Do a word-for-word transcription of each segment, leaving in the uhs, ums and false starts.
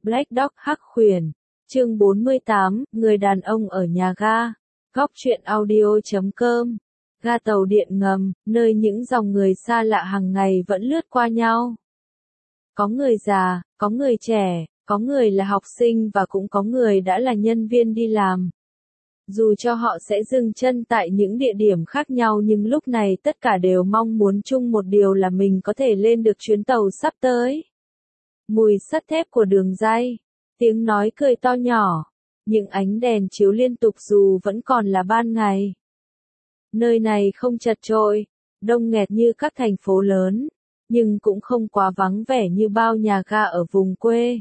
Black Dog Hắc Khuyển, chương bốn mươi tám, người đàn ông ở nhà ga, góc truyện audio chấm com, ga tàu điện ngầm, nơi những dòng người xa lạ hàng ngày vẫn lướt qua nhau. Có người già, có người trẻ, có người là học sinh và cũng có người đã là nhân viên đi làm. Dù cho họ sẽ dừng chân tại những địa điểm khác nhau nhưng lúc này tất cả đều mong muốn chung một điều là mình có thể lên được chuyến tàu sắp tới. Mùi sắt thép của đường ray, tiếng nói cười to nhỏ, những ánh đèn chiếu liên tục dù vẫn còn là ban ngày. Nơi này không chật chội, đông nghẹt như các thành phố lớn, nhưng cũng không quá vắng vẻ như bao nhà ga ở vùng quê.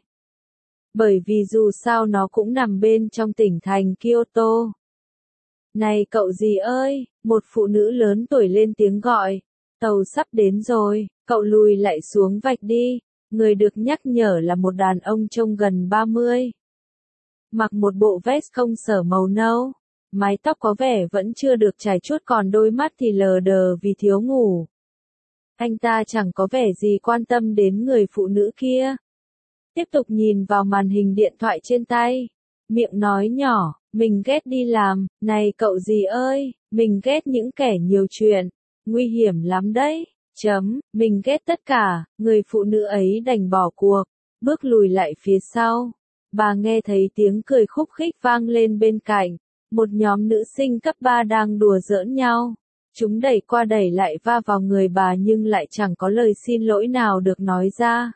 Bởi vì dù sao nó cũng nằm bên trong tỉnh thành Kyoto. Này cậu gì ơi, một phụ nữ lớn tuổi lên tiếng gọi, tàu sắp đến rồi, cậu lùi lại xuống vạch đi. Người được nhắc nhở là một đàn ông trông gần ba mươi. Mặc một bộ vest công sở màu nâu, mái tóc có vẻ vẫn chưa được chải chuốt còn đôi mắt thì lờ đờ vì thiếu ngủ. Anh ta chẳng có vẻ gì quan tâm đến người phụ nữ kia. Tiếp tục nhìn vào màn hình điện thoại trên tay, miệng nói nhỏ, mình ghét đi làm, này cậu gì ơi, mình ghét những kẻ nhiều chuyện, nguy hiểm lắm đấy. Chấm, mình ghét tất cả, người phụ nữ ấy đành bỏ cuộc, bước lùi lại phía sau. Bà nghe thấy tiếng cười khúc khích vang lên bên cạnh, một nhóm nữ sinh cấp ba đang đùa giỡn nhau. Chúng đẩy qua đẩy lại va vào người bà nhưng lại chẳng có lời xin lỗi nào được nói ra.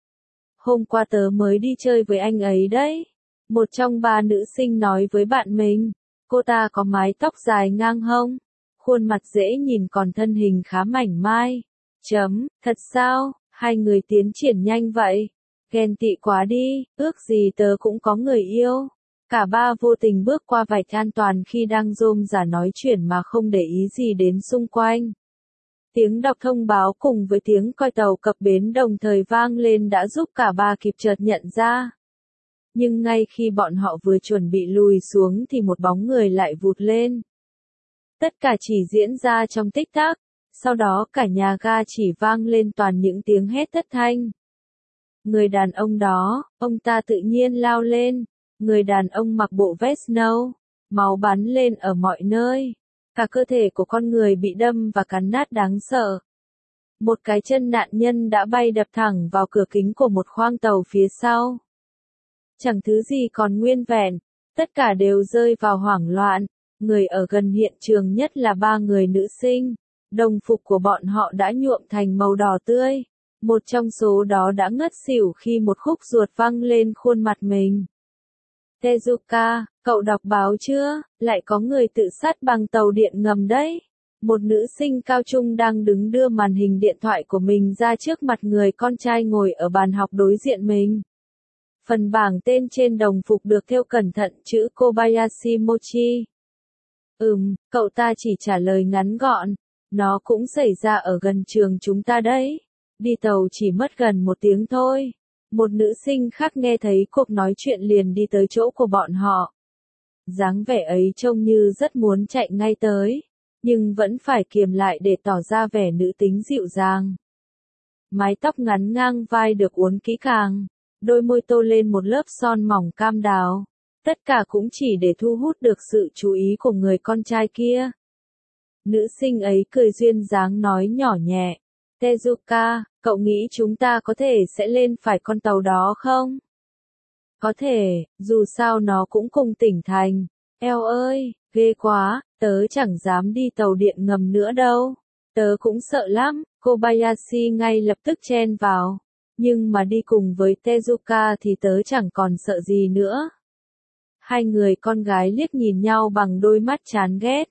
Hôm qua tớ mới đi chơi với anh ấy đấy. Một trong ba nữ sinh nói với bạn mình, cô ta có mái tóc dài ngang hông, khuôn mặt dễ nhìn còn thân hình khá mảnh mai. Chấm, thật sao, hai người tiến triển nhanh vậy, ghen tị quá đi, ước gì tớ cũng có người yêu. Cả ba vô tình bước qua vạch an toàn khi đang rôm rả nói chuyện mà không để ý gì đến xung quanh. Tiếng đọc thông báo cùng với tiếng coi tàu cập bến đồng thời vang lên đã giúp cả ba kịp chợt nhận ra. Nhưng ngay khi bọn họ vừa chuẩn bị lùi xuống thì một bóng người lại vụt lên. Tất cả chỉ diễn ra trong tích tắc. Sau đó cả nhà ga chỉ vang lên toàn những tiếng hét thất thanh. Người đàn ông đó, ông ta tự nhiên lao lên. Người đàn ông mặc bộ vest nâu, máu bắn lên ở mọi nơi. Cả cơ thể của con người bị đâm và cắn nát đáng sợ. Một cái chân nạn nhân đã bay đập thẳng vào cửa kính của một khoang tàu phía sau. Chẳng thứ gì còn nguyên vẹn, tất cả đều rơi vào hoảng loạn. Người ở gần hiện trường nhất là ba người nữ sinh. Đồng phục của bọn họ đã nhuộm thành màu đỏ tươi. Một trong số đó đã ngất xỉu khi một khúc ruột văng lên khuôn mặt mình. Tezuka, cậu đọc báo chưa? Lại có người tự sát bằng tàu điện ngầm đấy. Một nữ sinh cao trung đang đứng đưa màn hình điện thoại của mình ra trước mặt người con trai ngồi ở bàn học đối diện mình. Phần bảng tên trên đồng phục được thêu cẩn thận chữ Kobayashi Mochi. Ừm, cậu ta chỉ trả lời ngắn gọn. Nó cũng xảy ra ở gần trường chúng ta đấy. Đi tàu chỉ mất gần một tiếng thôi. Một nữ sinh khác nghe thấy cuộc nói chuyện liền đi tới chỗ của bọn họ. Dáng vẻ ấy trông như rất muốn chạy ngay tới, nhưng vẫn phải kiềm lại để tỏ ra vẻ nữ tính dịu dàng. Mái tóc ngắn ngang vai được uốn kỹ càng, đôi môi tô lên một lớp son mỏng cam đào. Tất cả cũng chỉ để thu hút được sự chú ý của người con trai kia. Nữ sinh ấy cười duyên dáng nói nhỏ nhẹ, Tezuka, cậu nghĩ chúng ta có thể sẽ lên phải con tàu đó không? Có thể, dù sao nó cũng cùng tỉnh thành. Eo ơi, ghê quá, tớ chẳng dám đi tàu điện ngầm nữa đâu. Tớ cũng sợ lắm, Kobayashi ngay lập tức chen vào. Nhưng mà đi cùng với Tezuka thì tớ chẳng còn sợ gì nữa. Hai người con gái liếc nhìn nhau bằng đôi mắt chán ghét.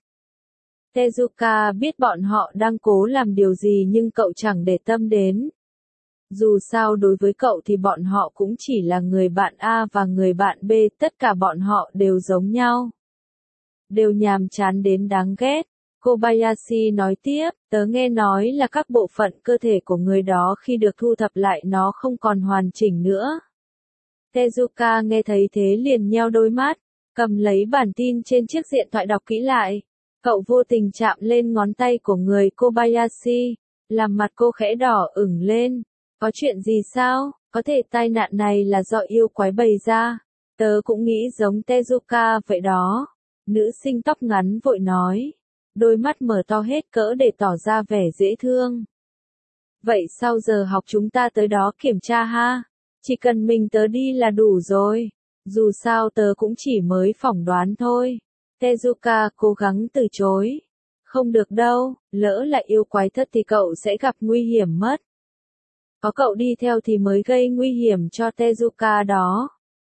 Tezuka biết bọn họ đang cố làm điều gì nhưng cậu chẳng để tâm đến. Dù sao đối với cậu thì bọn họ cũng chỉ là người bạn A và người bạn B, tất cả bọn họ đều giống nhau. Đều nhàm chán đến đáng ghét. Kobayashi nói tiếp, tớ nghe nói là các bộ phận cơ thể của người đó khi được thu thập lại nó không còn hoàn chỉnh nữa. Tezuka nghe thấy thế liền nheo đôi mắt, cầm lấy bản tin trên chiếc điện thoại đọc kỹ lại. Cậu vô tình chạm lên ngón tay của người Kobayashi, làm mặt cô khẽ đỏ ửng lên. Có chuyện gì sao? Có thể tai nạn này là do yêu quái bày ra. Tớ cũng nghĩ giống Tezuka vậy đó. Nữ sinh tóc ngắn vội nói. Đôi mắt mở to hết cỡ để tỏ ra vẻ dễ thương. Vậy sau giờ học chúng ta tới đó kiểm tra ha? Chỉ cần mình tớ đi là đủ rồi. Dù sao tớ cũng chỉ mới phỏng đoán thôi. Tezuka cố gắng từ chối. Không được đâu, lỡ lại yêu quái thất thì cậu sẽ gặp nguy hiểm mất. Có cậu đi theo thì mới gây nguy hiểm cho Tezuka đó.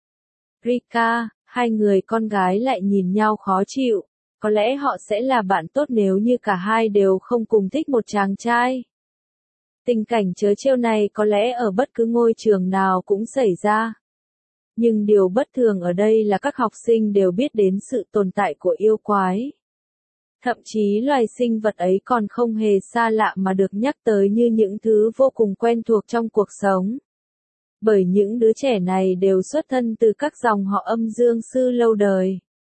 Rika, hai người con gái lại nhìn nhau khó chịu. Có lẽ họ sẽ là bạn tốt nếu như cả hai đều không cùng thích một chàng trai. Tình cảnh trớ trêu này có lẽ ở bất cứ ngôi trường nào cũng xảy ra. Nhưng điều bất thường ở đây là các học sinh đều biết đến sự tồn tại của yêu quái. Thậm chí loài sinh vật ấy còn không hề xa lạ mà được nhắc tới như những thứ vô cùng quen thuộc trong cuộc sống. Bởi những đứa trẻ này đều xuất thân từ các dòng họ âm dương sư lâu đời.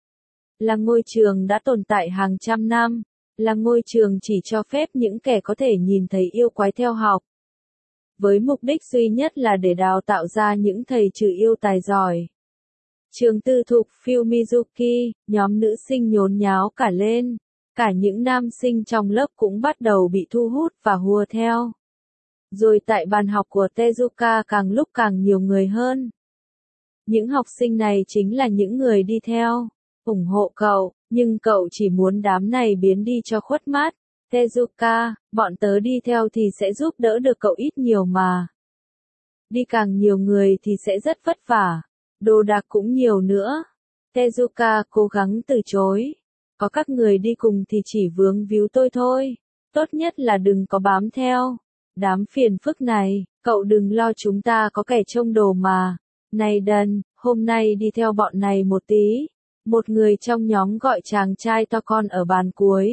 Là ngôi trường đã tồn tại hàng trăm năm, là ngôi trường chỉ cho phép những kẻ có thể nhìn thấy yêu quái theo học. Với mục đích duy nhất là để đào tạo ra những thầy trừ yêu tài giỏi. Trường tư thục Fumizuki, nhóm nữ sinh nhốn nháo cả lên. Cả những nam sinh trong lớp cũng bắt đầu bị thu hút và hùa theo. Rồi tại bàn học của Tezuka càng lúc càng nhiều người hơn. Những học sinh này chính là những người đi theo, ủng hộ cậu, nhưng cậu chỉ muốn đám này biến đi cho khuất mắt. Tezuka, bọn tớ đi theo thì sẽ giúp đỡ được cậu ít nhiều mà. Đi càng nhiều người thì sẽ rất vất vả, đồ đạc cũng nhiều nữa. Tezuka cố gắng từ chối. Có các người đi cùng thì chỉ vướng víu tôi thôi. Tốt nhất là đừng có bám theo. Đám phiền phức này, cậu đừng lo, chúng ta có kẻ trông đồ mà. Này đần, hôm nay đi theo bọn này một tí. Một người trong nhóm gọi chàng trai to con ở bàn cuối.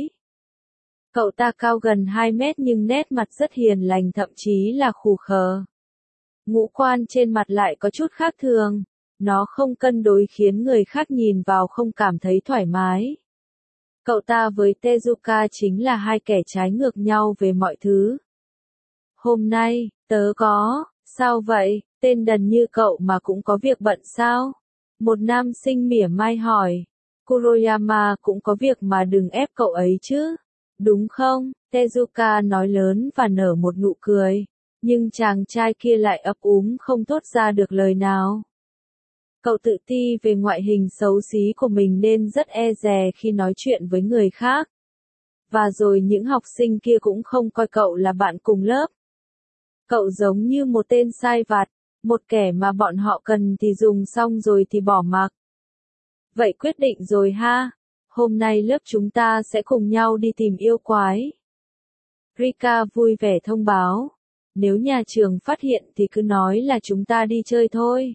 Cậu ta cao gần hai mét nhưng nét mặt rất hiền lành, thậm chí là khù khờ. Ngũ quan trên mặt lại có chút khác thường. Nó không cân đối khiến người khác nhìn vào không cảm thấy thoải mái. Cậu ta với Tezuka chính là hai kẻ trái ngược nhau về mọi thứ. Hôm nay, tớ có, sao vậy, tên đần như cậu mà cũng có việc bận sao? Một nam sinh mỉa mai hỏi. Kuroyama cũng có việc mà đừng ép cậu ấy chứ. Đúng không? Tezuka nói lớn và nở một nụ cười. Nhưng chàng trai kia lại ấp úng không thốt ra được lời nào. Cậu tự ti về ngoại hình xấu xí của mình nên rất e dè khi nói chuyện với người khác. Và rồi những học sinh kia cũng không coi cậu là bạn cùng lớp. Cậu giống như một tên sai vặt, một kẻ mà bọn họ cần thì dùng xong rồi thì bỏ mặc. Vậy quyết định rồi ha, hôm nay lớp chúng ta sẽ cùng nhau đi tìm yêu quái. Rika vui vẻ thông báo, nếu nhà trường phát hiện thì cứ nói là chúng ta đi chơi thôi.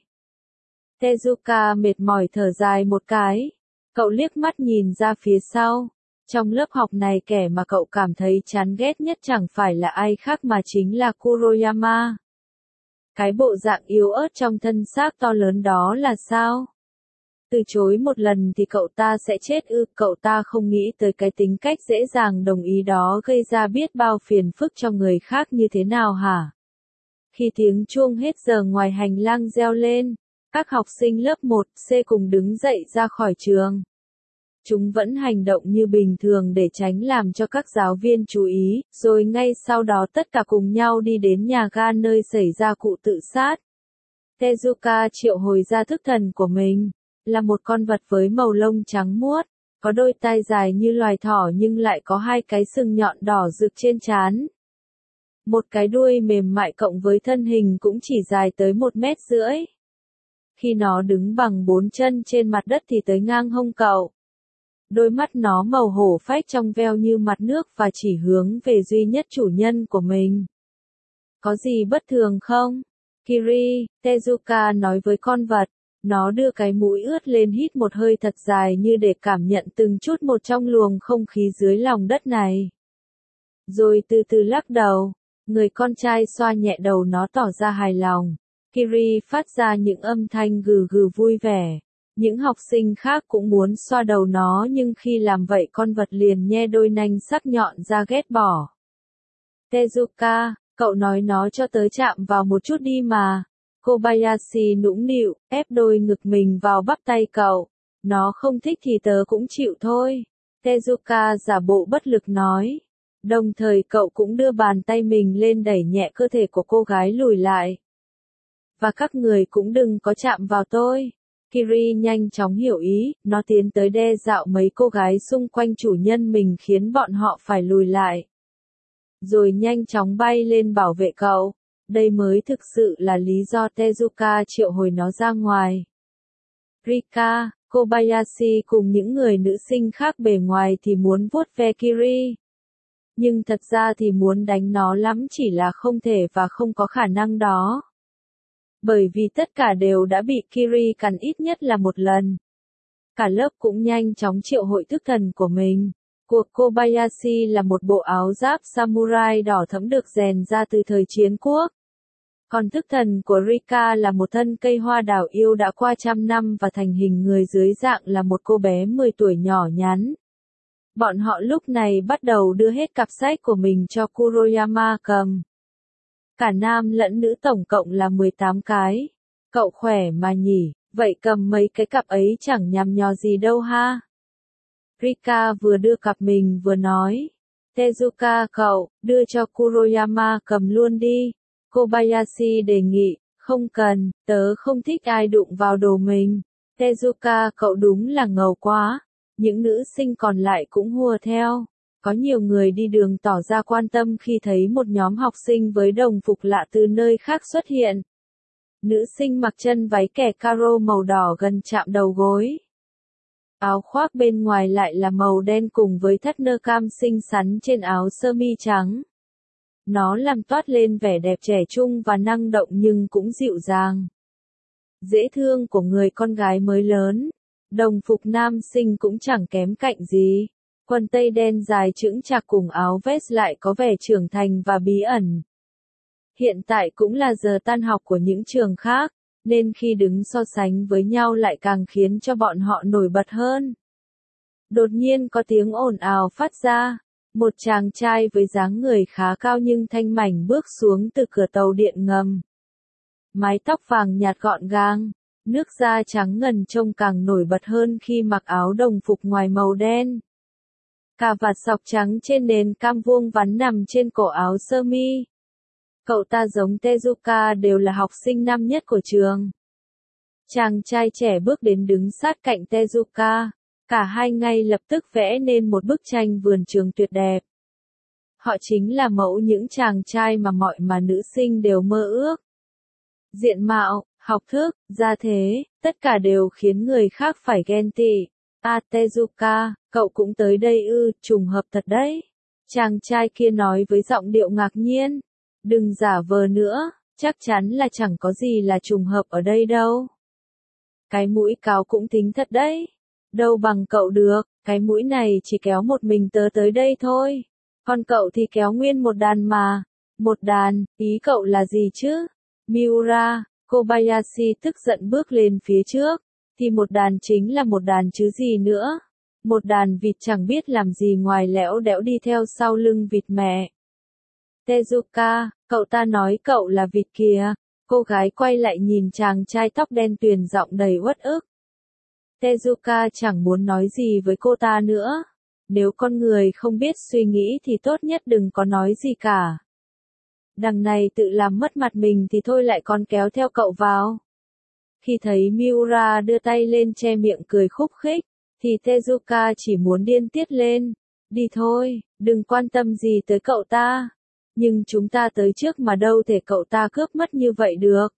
Tezuka mệt mỏi thở dài một cái, cậu liếc mắt nhìn ra phía sau. Trong lớp học này kẻ mà cậu cảm thấy chán ghét nhất chẳng phải là ai khác mà chính là Kuroyama. Cái bộ dạng yếu ớt trong thân xác to lớn đó là sao? Từ chối một lần thì cậu ta sẽ chết ư? Cậu ta không nghĩ tới cái tính cách dễ dàng đồng ý đó gây ra biết bao phiền phức cho người khác như thế nào hả? Khi tiếng chuông hết giờ ngoài hành lang reo lên, các học sinh lớp một C cùng đứng dậy ra khỏi trường. Chúng vẫn hành động như bình thường để tránh làm cho các giáo viên chú ý, rồi ngay sau đó tất cả cùng nhau đi đến nhà ga nơi xảy ra vụ tự sát. Tezuka triệu hồi ra thức thần của mình, là một con vật với màu lông trắng muốt, có đôi tai dài như loài thỏ nhưng lại có hai cái sừng nhọn đỏ rực trên trán. Một cái đuôi mềm mại cộng với thân hình cũng chỉ dài tới một mét rưỡi. Khi nó đứng bằng bốn chân trên mặt đất thì tới ngang hông cậu. Đôi mắt nó màu hổ phách trong veo như mặt nước và chỉ hướng về duy nhất chủ nhân của mình. Có gì bất thường không? Kiri, Tezuka nói với con vật. Nó đưa cái mũi ướt lên hít một hơi thật dài như để cảm nhận từng chút một trong luồng không khí dưới lòng đất này. Rồi từ từ lắc đầu, người con trai xoa nhẹ đầu nó tỏ ra hài lòng. Kiri phát ra những âm thanh gừ gừ vui vẻ. Những học sinh khác cũng muốn xoa đầu nó nhưng khi làm vậy con vật liền nhe đôi nanh sắc nhọn ra ghét bỏ. Tezuka, cậu nói nó cho tớ chạm vào một chút đi mà. Kobayashi nũng nịu, ép đôi ngực mình vào bắp tay cậu. Nó không thích thì tớ cũng chịu thôi. Tezuka giả bộ bất lực nói. Đồng thời cậu cũng đưa bàn tay mình lên đẩy nhẹ cơ thể của cô gái lùi lại. Và các người cũng đừng có chạm vào tôi. Kiri nhanh chóng hiểu ý, nó tiến tới đe dạo mấy cô gái xung quanh chủ nhân mình khiến bọn họ phải lùi lại. Rồi nhanh chóng bay lên bảo vệ cậu. Đây mới thực sự là lý do Tezuka triệu hồi nó ra ngoài. Rika, Kobayashi cùng những người nữ sinh khác bề ngoài thì muốn vuốt ve Kiri. Nhưng thật ra thì muốn đánh nó lắm chỉ là không thể và không có khả năng đó. Bởi vì tất cả đều đã bị Kiri cắn ít nhất là một lần. Cả lớp cũng nhanh chóng triệu hội thức thần của mình. Của Kobayashi là một bộ áo giáp samurai đỏ thẫm được rèn ra từ thời chiến quốc. Còn thức thần của Rika là một thân cây hoa đào yêu đã qua trăm năm và thành hình người dưới dạng là một cô bé mười tuổi nhỏ nhắn. Bọn họ lúc này bắt đầu đưa hết cặp sách của mình cho Kuroyama cầm. Cả nam lẫn nữ tổng cộng là mười tám cái. Cậu khỏe mà nhỉ, vậy cầm mấy cái cặp ấy chẳng nhằm nhò gì đâu ha. Rika vừa đưa cặp mình vừa nói. Tezuka cậu, đưa cho Kuroyama cầm luôn đi. Kobayashi đề nghị, không cần, tớ không thích ai đụng vào đồ mình. Tezuka cậu đúng là ngầu quá. Những nữ sinh còn lại cũng hùa theo. Có nhiều người đi đường tỏ ra quan tâm khi thấy một nhóm học sinh với đồng phục lạ từ nơi khác xuất hiện. Nữ sinh mặc chân váy kẻ caro màu đỏ gần chạm đầu gối. Áo khoác bên ngoài lại là màu đen cùng với thắt nơ cam xinh xắn trên áo sơ mi trắng. Nó làm toát lên vẻ đẹp trẻ trung và năng động nhưng cũng dịu dàng. Dễ thương của người con gái mới lớn. Đồng phục nam sinh cũng chẳng kém cạnh gì. Quần tây đen dài chững chạc cùng áo vest lại có vẻ trưởng thành và bí ẩn. Hiện tại cũng là giờ tan học của những trường khác, nên khi đứng so sánh với nhau lại càng khiến cho bọn họ nổi bật hơn. Đột nhiên có tiếng ồn ào phát ra. Một chàng trai với dáng người khá cao nhưng thanh mảnh bước xuống từ cửa tàu điện ngầm. Mái tóc vàng nhạt gọn gàng, nước da trắng ngần trông càng nổi bật hơn khi mặc áo đồng phục ngoài màu đen. Cà vạt sọc trắng trên nền cam vuông vắn nằm trên cổ áo sơ mi. Cậu ta giống Tezuka đều là học sinh năm nhất của trường. Chàng trai trẻ bước đến đứng sát cạnh Tezuka. Cả hai ngay lập tức vẽ nên một bức tranh vườn trường tuyệt đẹp. Họ chính là mẫu những chàng trai mà mọi mà nữ sinh đều mơ ước. Diện mạo, học thức, gia thế, tất cả đều khiến người khác phải ghen tị. À Tezuka, cậu cũng tới đây ư, trùng hợp thật đấy. Chàng trai kia nói với giọng điệu ngạc nhiên. Đừng giả vờ nữa, chắc chắn là chẳng có gì là trùng hợp ở đây đâu. Cái mũi cáo cũng tính thật đấy. Đâu bằng cậu được, cái mũi này chỉ kéo một mình tớ tới đây thôi. Còn cậu thì kéo nguyên một đàn mà. Một đàn, ý cậu là gì chứ? Miura, Kobayashi tức giận bước lên phía trước. Thì một đàn chính là một đàn chứ gì nữa. Một đàn vịt chẳng biết làm gì ngoài lẽo đẽo đi theo sau lưng vịt mẹ. Tezuka, cậu ta nói cậu là vịt kìa. Cô gái quay lại nhìn chàng trai tóc đen tuyền giọng đầy uất ức. Tezuka chẳng muốn nói gì với cô ta nữa. Nếu con người không biết suy nghĩ thì tốt nhất đừng có nói gì cả. Đằng này tự làm mất mặt mình thì thôi lại còn kéo theo cậu vào. Khi thấy Miura đưa tay lên che miệng cười khúc khích, thì Tezuka chỉ muốn điên tiết lên. Đi thôi, đừng quan tâm gì tới cậu ta. Nhưng chúng ta tới trước mà đâu thể cậu ta cướp mất như vậy được.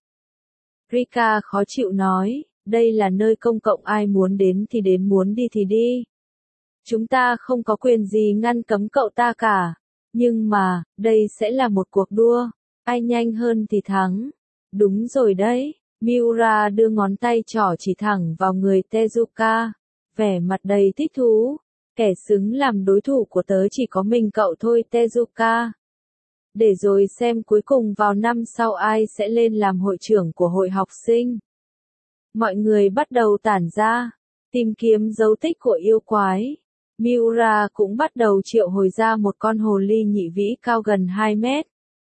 Rika khó chịu nói, đây là nơi công cộng, ai muốn đến thì đến, muốn đi thì đi. Chúng ta không có quyền gì ngăn cấm cậu ta cả. Nhưng mà, đây sẽ là một cuộc đua. Ai nhanh hơn thì thắng. Đúng rồi đấy. Miura đưa ngón tay trỏ chỉ thẳng vào người Tezuka. Vẻ mặt đầy thích thú. Kẻ xứng làm đối thủ của tớ chỉ có mình cậu thôi Tezuka. Để rồi xem cuối cùng vào năm sau ai sẽ lên làm hội trưởng của hội học sinh. Mọi người bắt đầu tản ra. Tìm kiếm dấu tích của yêu quái. Miura cũng bắt đầu triệu hồi ra một con hồ ly nhị vĩ cao gần hai mét.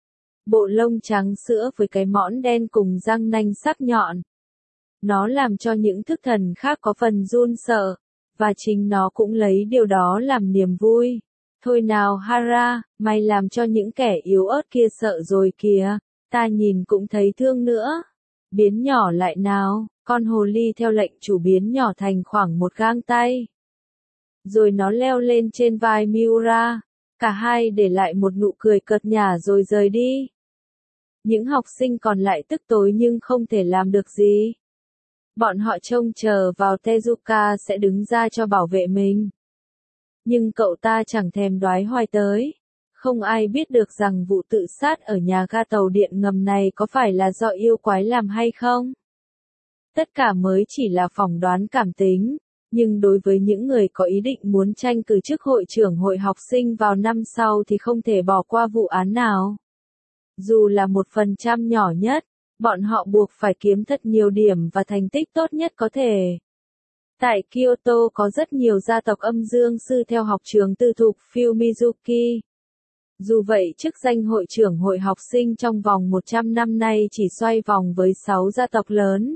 bộ lông trắng sữa với cái mõm đen cùng răng nanh sắc nhọn. Nó làm cho những thức thần khác có phần run sợ, và chính nó cũng lấy điều đó làm niềm vui. Thôi nào Hera, mày làm cho những kẻ yếu ớt kia sợ rồi kìa, ta nhìn cũng thấy thương nữa. Biến nhỏ lại nào, con hồ ly theo lệnh chủ biến nhỏ thành khoảng một gang tay. Rồi nó leo lên trên vai Miura, cả hai để lại một nụ cười cợt nhả rồi rời đi. Những học sinh còn lại tức tối nhưng không thể làm được gì. Bọn họ trông chờ vào Tezuka sẽ đứng ra cho bảo vệ mình. Nhưng cậu ta chẳng thèm đoái hoài tới. Không ai biết được rằng vụ tự sát ở nhà ga tàu điện ngầm này có phải là do yêu quái làm hay không. Tất cả mới chỉ là phỏng đoán cảm tính, nhưng đối với những người có ý định muốn tranh cử chức hội trưởng hội học sinh vào năm sau thì không thể bỏ qua vụ án nào. Dù là một phần trăm nhỏ nhất, bọn họ buộc phải kiếm thật nhiều điểm và thành tích tốt nhất có thể. Tại Kyoto có rất nhiều gia tộc âm dương sư theo học trường tư thục Fumizuki. Dù vậy chức danh hội trưởng hội học sinh trong vòng một trăm năm nay chỉ xoay vòng với sáu gia tộc lớn.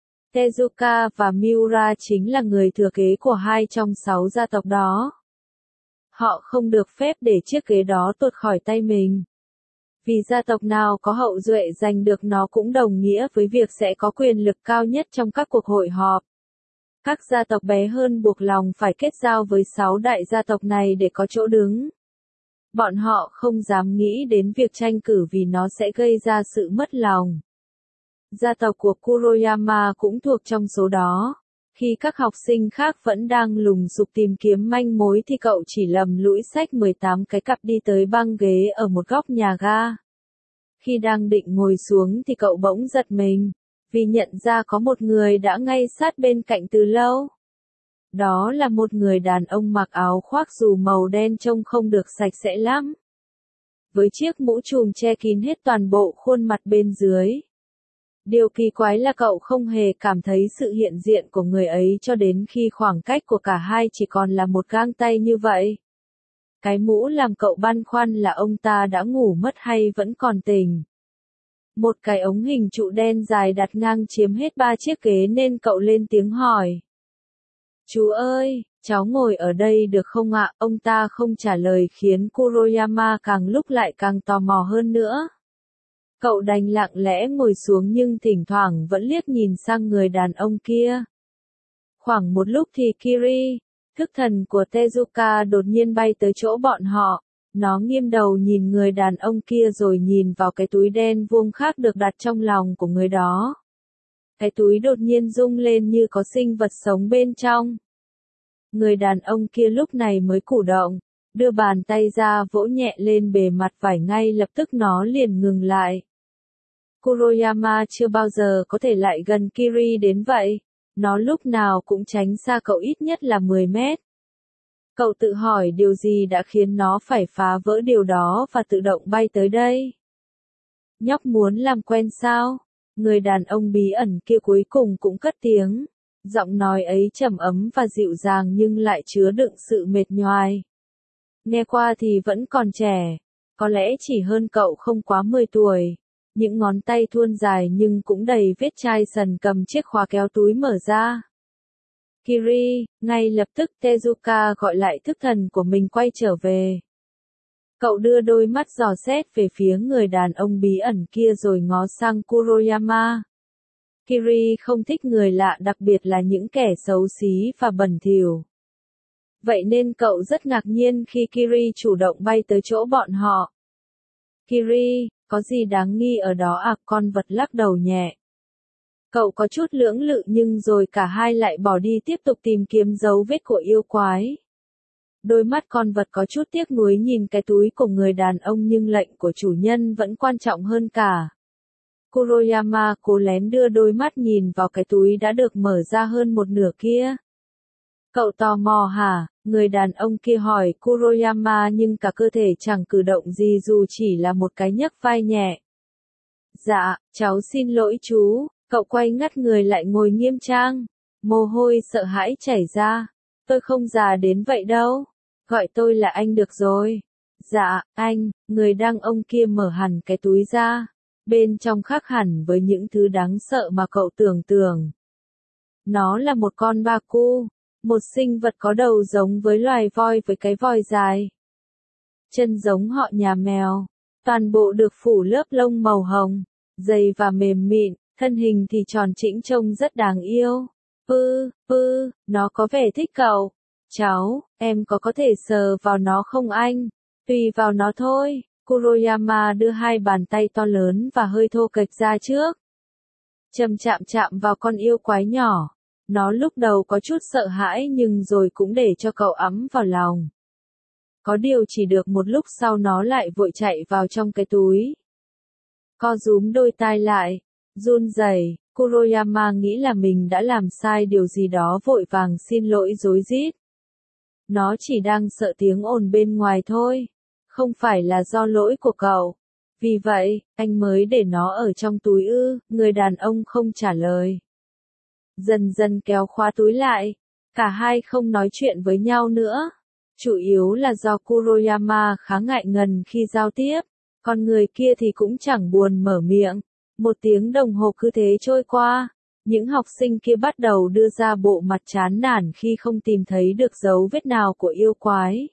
Tezuka và Miura chính là người thừa kế của hai trong sáu gia tộc đó. Họ không được phép để chiếc ghế đó tuột khỏi tay mình. Vì gia tộc nào có hậu duệ giành được nó cũng đồng nghĩa với việc sẽ có quyền lực cao nhất trong các cuộc hội họp. Các gia tộc bé hơn buộc lòng phải kết giao với sáu đại gia tộc này để có chỗ đứng. Bọn họ không dám nghĩ đến việc tranh cử vì nó sẽ gây ra sự mất lòng. Gia tộc của Kuroyama cũng thuộc trong số đó. Khi các học sinh khác vẫn đang lùng sục tìm kiếm manh mối thì cậu chỉ lầm lũi xách mười tám cái cặp đi tới băng ghế ở một góc nhà ga. Khi đang định ngồi xuống thì cậu bỗng giật mình, vì nhận ra có một người đã ngay sát bên cạnh từ lâu. Đó là một người đàn ông mặc áo khoác dù màu đen trông không được sạch sẽ lắm. Với chiếc mũ trùm che kín hết toàn bộ khuôn mặt bên dưới. Điều kỳ quái là cậu không hề cảm thấy sự hiện diện của người ấy cho đến khi khoảng cách của cả hai chỉ còn là một gang tay như vậy. Cái mũ làm cậu băn khoăn là ông ta đã ngủ mất hay vẫn còn tỉnh. Một cái ống hình trụ đen dài đặt ngang chiếm hết ba chiếc ghế nên cậu lên tiếng hỏi. Chú ơi, cháu ngồi ở đây được không ạ? Ông ta không trả lời khiến Kuroyama càng lúc lại càng tò mò hơn nữa. Cậu đành lặng lẽ ngồi xuống nhưng thỉnh thoảng vẫn liếc nhìn sang người đàn ông kia. Khoảng một lúc thì Kiri, thức thần của Tezuka đột nhiên bay tới chỗ bọn họ. Nó nghiêng đầu nhìn người đàn ông kia rồi nhìn vào cái túi đen vuông khác được đặt trong lòng của người đó. Cái túi đột nhiên rung lên như có sinh vật sống bên trong. Người đàn ông kia lúc này mới cử động, đưa bàn tay ra vỗ nhẹ lên bề mặt vải, ngay lập tức nó liền ngừng lại. Kuroyama chưa bao giờ có thể lại gần Kiri đến vậy, nó lúc nào cũng tránh xa cậu ít nhất là mười mét. Cậu tự hỏi điều gì đã khiến nó phải phá vỡ điều đó và tự động bay tới đây. Nhóc muốn làm quen sao? Người đàn ông bí ẩn kia cuối cùng cũng cất tiếng. Giọng nói ấy trầm ấm và dịu dàng nhưng lại chứa đựng sự mệt nhoài. Nghe qua thì vẫn còn trẻ, có lẽ chỉ hơn cậu không quá mười tuổi. Những ngón tay thuôn dài nhưng cũng đầy vết chai sần cầm chiếc khóa kéo túi mở ra. Kiri, ngay lập tức Tezuka gọi lại thức thần của mình quay trở về. Cậu đưa đôi mắt dò xét về phía người đàn ông bí ẩn kia rồi ngó sang Kuroyama. Kiri không thích người lạ, đặc biệt là những kẻ xấu xí và bẩn thỉu. Vậy nên cậu rất ngạc nhiên khi Kiri chủ động bay tới chỗ bọn họ. Kiri, có gì đáng nghi ở đó à? Con vật lắc đầu nhẹ. Cậu có chút lưỡng lự nhưng rồi cả hai lại bỏ đi tiếp tục tìm kiếm dấu vết của yêu quái. Đôi mắt con vật có chút tiếc nuối nhìn cái túi của người đàn ông nhưng lệnh của chủ nhân vẫn quan trọng hơn cả. Kuroyama cố lén đưa đôi mắt nhìn vào cái túi đã được mở ra hơn một nửa kia. Cậu tò mò hả? Người đàn ông kia hỏi Kuroyama nhưng cả cơ thể chẳng cử động gì dù chỉ là một cái nhấc vai nhẹ. Dạ, cháu xin lỗi chú. Cậu quay ngắt người lại ngồi nghiêm trang. Mồ hôi sợ hãi chảy ra. Tôi không già đến vậy đâu. Gọi tôi là anh được rồi. Dạ, anh, người đàn ông kia mở hẳn cái túi ra. Bên trong khác hẳn với những thứ đáng sợ mà cậu tưởng tượng. Nó là một con ba cu, một sinh vật có đầu giống với loài voi với cái vòi dài. Chân giống họ nhà mèo, toàn bộ được phủ lớp lông màu hồng, dày và mềm mịn, thân hình thì tròn trĩnh trông rất đáng yêu. Pư, pư, nó có vẻ thích cậu. Cháu, em có có thể sờ vào nó không anh? Tùy vào nó thôi. Kuroyama đưa hai bàn tay to lớn và hơi thô kệch ra trước. Chậm chạm chạm vào con yêu quái nhỏ. Nó lúc đầu có chút sợ hãi nhưng rồi cũng để cho cậu ấm vào lòng. Có điều chỉ được một lúc sau nó lại vội chạy vào trong cái túi. Co rúm đôi tai lại, run rẩy. Kuroyama nghĩ là mình đã làm sai điều gì đó vội vàng xin lỗi rối rít. Nó chỉ đang sợ tiếng ồn bên ngoài thôi. Không phải là do lỗi của cậu. Vì vậy, anh mới để nó ở trong túi ư, người đàn ông không trả lời. Dần dần kéo khóa túi lại. Cả hai không nói chuyện với nhau nữa. Chủ yếu là do Kuroyama khá ngại ngần khi giao tiếp. Còn người kia thì cũng chẳng buồn mở miệng. Một tiếng đồng hồ cứ thế trôi qua. Những học sinh kia bắt đầu đưa ra bộ mặt chán nản khi không tìm thấy được dấu vết nào của yêu quái.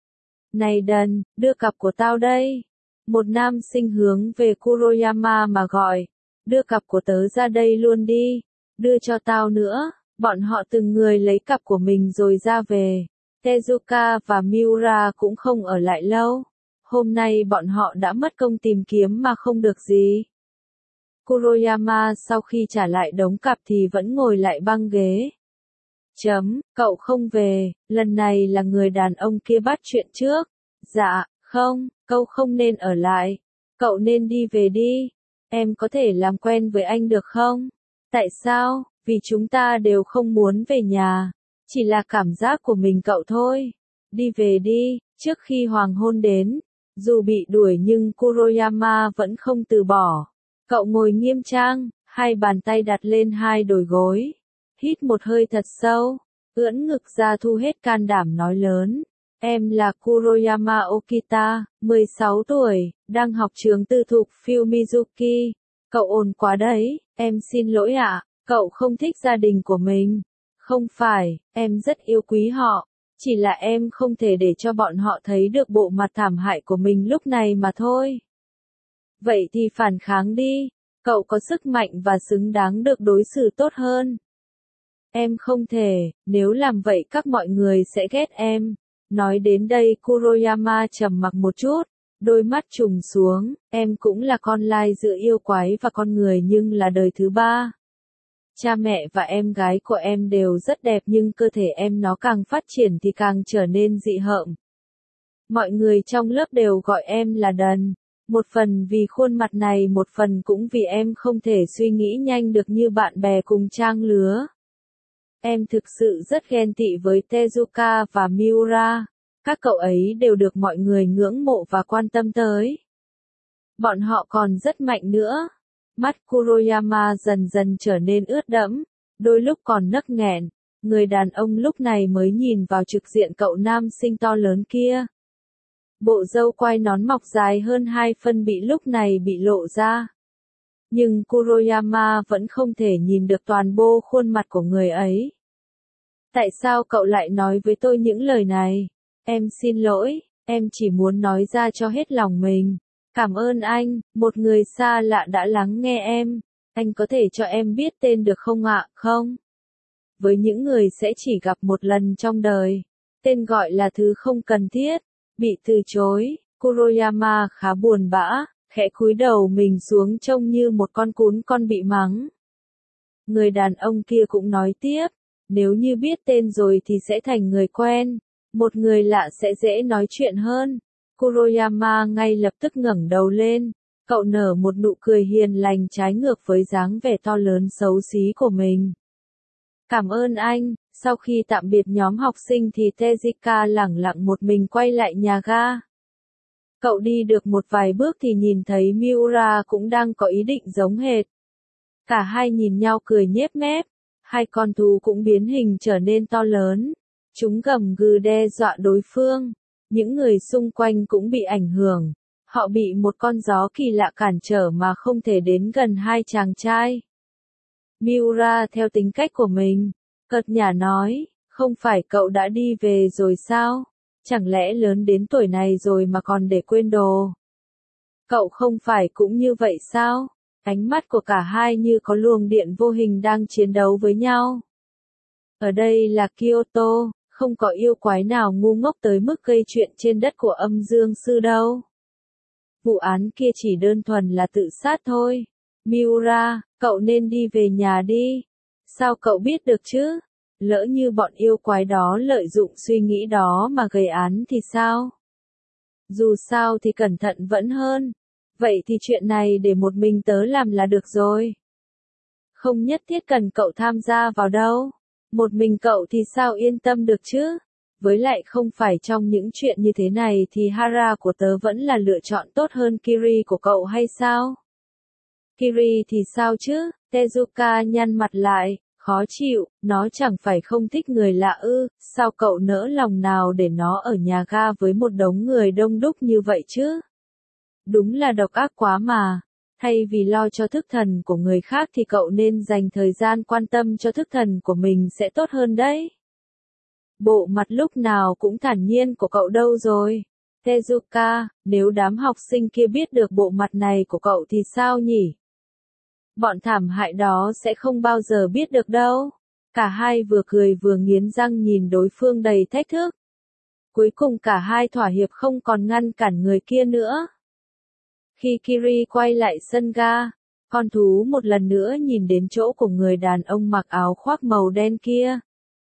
Này đần, đưa cặp của tao đây. Một nam sinh hướng về Kuroyama mà gọi. Đưa cặp của tớ ra đây luôn đi. Đưa cho tao nữa. Bọn họ từng người lấy cặp của mình rồi ra về. Tezuka và Miura cũng không ở lại lâu. Hôm nay bọn họ đã mất công tìm kiếm mà không được gì. Kuroyama sau khi trả lại đống cặp thì vẫn ngồi lại băng ghế. Chấm, cậu không về, lần này là người đàn ông kia bắt chuyện trước. Dạ, không, cậu không nên ở lại. Cậu nên đi về đi. Em có thể làm quen với anh được không? Tại sao? Vì chúng ta đều không muốn về nhà. Chỉ là cảm giác của mình cậu thôi. Đi về đi, trước khi hoàng hôn đến. Dù bị đuổi nhưng Kuroyama vẫn không từ bỏ. Cậu ngồi nghiêm trang, hai bàn tay đặt lên hai đồi gối. Hít một hơi thật sâu, ưỡn ngực ra thu hết can đảm nói lớn. Em là Kuroyama Okita, mười sáu tuổi, đang học trường tư thục Fumizuki. Cậu ồn quá đấy, em xin lỗi ạ, cậu không thích gia đình của mình. Không phải, em rất yêu quý họ, chỉ là em không thể để cho bọn họ thấy được bộ mặt thảm hại của mình lúc này mà thôi. Vậy thì phản kháng đi, cậu có sức mạnh và xứng đáng được đối xử tốt hơn. Em không thể, nếu làm vậy các mọi người sẽ ghét em. Nói đến đây Kuroyama trầm mặc một chút, đôi mắt trùng xuống, em cũng là con lai giữa yêu quái và con người nhưng là đời thứ ba. Cha mẹ và em gái của em đều rất đẹp nhưng cơ thể em nó càng phát triển thì càng trở nên dị hợm. Mọi người trong lớp đều gọi em là đần. Một phần vì khuôn mặt này, một phần cũng vì em không thể suy nghĩ nhanh được như bạn bè cùng trang lứa. Em thực sự rất ghen tị với Tezuka và Miura. Các cậu ấy đều được mọi người ngưỡng mộ và quan tâm tới. Bọn họ còn rất mạnh nữa. Mắt Kuroyama dần dần trở nên ướt đẫm, đôi lúc còn nấc nghẹn. Người đàn ông lúc này mới nhìn vào trực diện cậu nam sinh to lớn kia. Bộ râu quai nón mọc dài hơn hai phân bị lúc này bị lộ ra. Nhưng Kuroyama vẫn không thể nhìn được toàn bộ khuôn mặt của người ấy. Tại sao cậu lại nói với tôi những lời này? Em xin lỗi, em chỉ muốn nói ra cho hết lòng mình. Cảm ơn anh, một người xa lạ đã lắng nghe em. Anh có thể cho em biết tên được không ạ, không? Với những người sẽ chỉ gặp một lần trong đời, tên gọi là thứ không cần thiết. Bị từ chối, Kuroyama khá buồn bã, khẽ cúi đầu mình xuống trông như một con cún con bị mắng. Người đàn ông kia cũng nói tiếp, nếu như biết tên rồi thì sẽ thành người quen, một người lạ sẽ dễ nói chuyện hơn. Kuroyama ngay lập tức ngẩng đầu lên, cậu nở một nụ cười hiền lành trái ngược với dáng vẻ to lớn xấu xí của mình. Cảm ơn anh. Sau khi tạm biệt nhóm học sinh thì Tezuka lẳng lặng một mình quay lại nhà ga. Cậu đi được một vài bước thì nhìn thấy Miura cũng đang có ý định giống hệt. Cả hai nhìn nhau cười nhếch mép. Hai con thú cũng biến hình trở nên to lớn. Chúng gầm gừ đe dọa đối phương. Những người xung quanh cũng bị ảnh hưởng. Họ bị một con gió kỳ lạ cản trở mà không thể đến gần hai chàng trai. Miura theo tính cách của mình, cợt nhả nói, không phải cậu đã đi về rồi sao? Chẳng lẽ lớn đến tuổi này rồi mà còn để quên đồ? Cậu không phải cũng như vậy sao? Ánh mắt của cả hai như có luồng điện vô hình đang chiến đấu với nhau. Ở đây là Kyoto, không có yêu quái nào ngu ngốc tới mức gây chuyện trên đất của âm dương sư đâu. Vụ án kia chỉ đơn thuần là tự sát thôi. Miura, cậu nên đi về nhà đi. Sao cậu biết được chứ? Lỡ như bọn yêu quái đó lợi dụng suy nghĩ đó mà gây án thì sao? Dù sao thì cẩn thận vẫn hơn. Vậy thì chuyện này để một mình tớ làm là được rồi. Không nhất thiết cần cậu tham gia vào đâu. Một mình cậu thì sao yên tâm được chứ? Với lại không phải trong những chuyện như thế này thì Hara của tớ vẫn là lựa chọn tốt hơn Kiri của cậu hay sao? Kiri thì sao chứ? Tezuka nhăn mặt lại, khó chịu, nó chẳng phải không thích người lạ ư, sao cậu nỡ lòng nào để nó ở nhà ga với một đống người đông đúc như vậy chứ? Đúng là độc ác quá mà. Thay vì lo cho thức thần của người khác thì cậu nên dành thời gian quan tâm cho thức thần của mình sẽ tốt hơn đấy. Bộ mặt lúc nào cũng thản nhiên của cậu đâu rồi? Tezuka, nếu đám học sinh kia biết được bộ mặt này của cậu thì sao nhỉ? Bọn thảm hại đó sẽ không bao giờ biết được đâu. Cả hai vừa cười vừa nghiến răng nhìn đối phương đầy thách thức. Cuối cùng cả hai thỏa hiệp không còn ngăn cản người kia nữa. Khi Kiri quay lại sân ga, con thú một lần nữa nhìn đến chỗ của người đàn ông mặc áo khoác màu đen kia.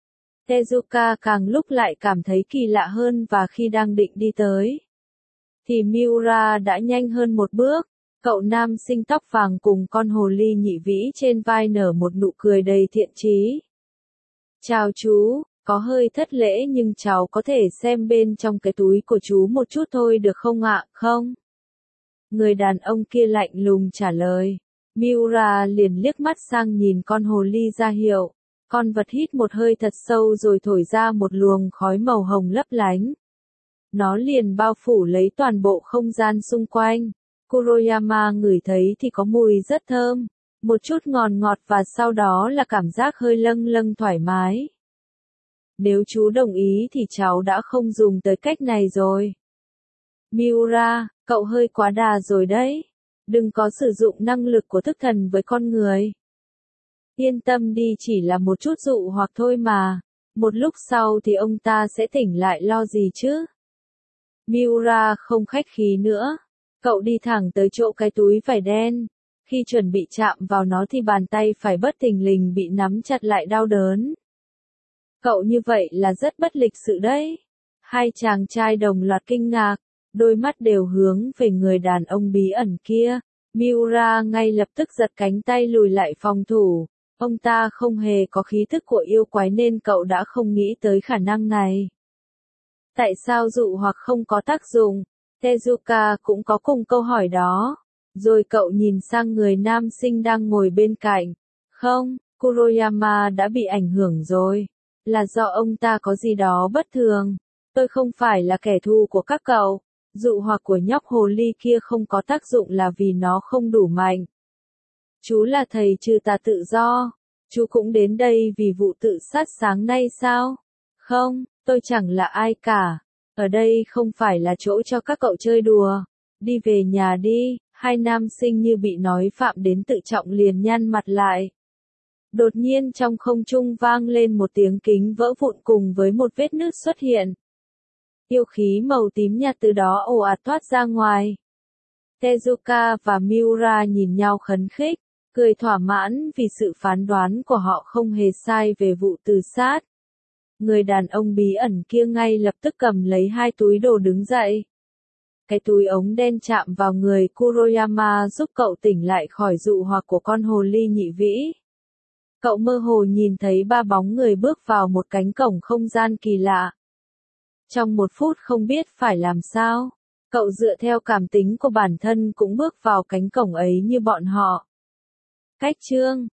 Tezuka càng lúc lại cảm thấy kỳ lạ hơn và khi đang định đi tới, thì Miura đã nhanh hơn một bước. Cậu nam sinh tóc vàng cùng con hồ ly nhị vĩ trên vai nở một nụ cười đầy thiện chí. Chào chú, có hơi thất lễ nhưng cháu có thể xem bên trong cái túi của chú một chút thôi được không ạ, không? Người đàn ông kia lạnh lùng trả lời. Miura liền liếc mắt sang nhìn con hồ ly ra hiệu. Con vật hít một hơi thật sâu rồi thổi ra một luồng khói màu hồng lấp lánh. Nó liền bao phủ lấy toàn bộ không gian xung quanh. Kuroyama ngửi thấy thì có mùi rất thơm, một chút ngọt ngọt và sau đó là cảm giác hơi lâng lâng thoải mái. Nếu chú đồng ý thì cháu đã không dùng tới cách này rồi. Miura, cậu hơi quá đà rồi đấy. Đừng có sử dụng năng lực của thức thần với con người. Yên tâm đi, chỉ là một chút dụ hoặc thôi mà. Một lúc sau thì ông ta sẽ tỉnh lại lo gì chứ? Miura không khách khí nữa. Cậu đi thẳng tới chỗ cái túi vải đen. Khi chuẩn bị chạm vào nó thì bàn tay phải bất thình lình bị nắm chặt lại đau đớn. Cậu như vậy là rất bất lịch sự đấy. Hai chàng trai đồng loạt kinh ngạc, đôi mắt đều hướng về người đàn ông bí ẩn kia. Miura ngay lập tức giật cánh tay lùi lại phòng thủ. Ông ta không hề có khí thức của yêu quái nên cậu đã không nghĩ tới khả năng này. Tại sao dụ hoặc không có tác dụng? Tezuka cũng có cùng câu hỏi đó. Rồi cậu nhìn sang người nam sinh đang ngồi bên cạnh. Không, Kuroyama đã bị ảnh hưởng rồi. Là do ông ta có gì đó bất thường. Tôi không phải là kẻ thù của các cậu. Dụ hoặc của nhóc hồ ly kia không có tác dụng là vì nó không đủ mạnh. Chú là thầy trừ tà tự do. Chú cũng đến đây vì vụ tự sát sáng nay sao? Không, tôi chẳng là ai cả. Ở đây không phải là chỗ cho các cậu chơi đùa. Đi về nhà đi. Hai nam sinh như bị nói phạm đến tự trọng liền nhăn mặt lại. Đột nhiên trong không trung vang lên một tiếng kính vỡ vụn cùng với một vết nứt xuất hiện. Yêu khí màu tím nhạt từ đó ồ ạt thoát ra ngoài. Tezuka và Miura nhìn nhau khấn khích, cười thỏa mãn vì sự phán đoán của họ không hề sai về vụ tự sát. Người đàn ông bí ẩn kia ngay lập tức cầm lấy hai túi đồ đứng dậy. Cái túi ống đen chạm vào người Kuroyama giúp cậu tỉnh lại khỏi dụ hoặc của con hồ ly nhị vĩ. Cậu mơ hồ nhìn thấy ba bóng người bước vào một cánh cổng không gian kỳ lạ. Trong một phút không biết phải làm sao, cậu dựa theo cảm tính của bản thân cũng bước vào cánh cổng ấy như bọn họ. Cách chương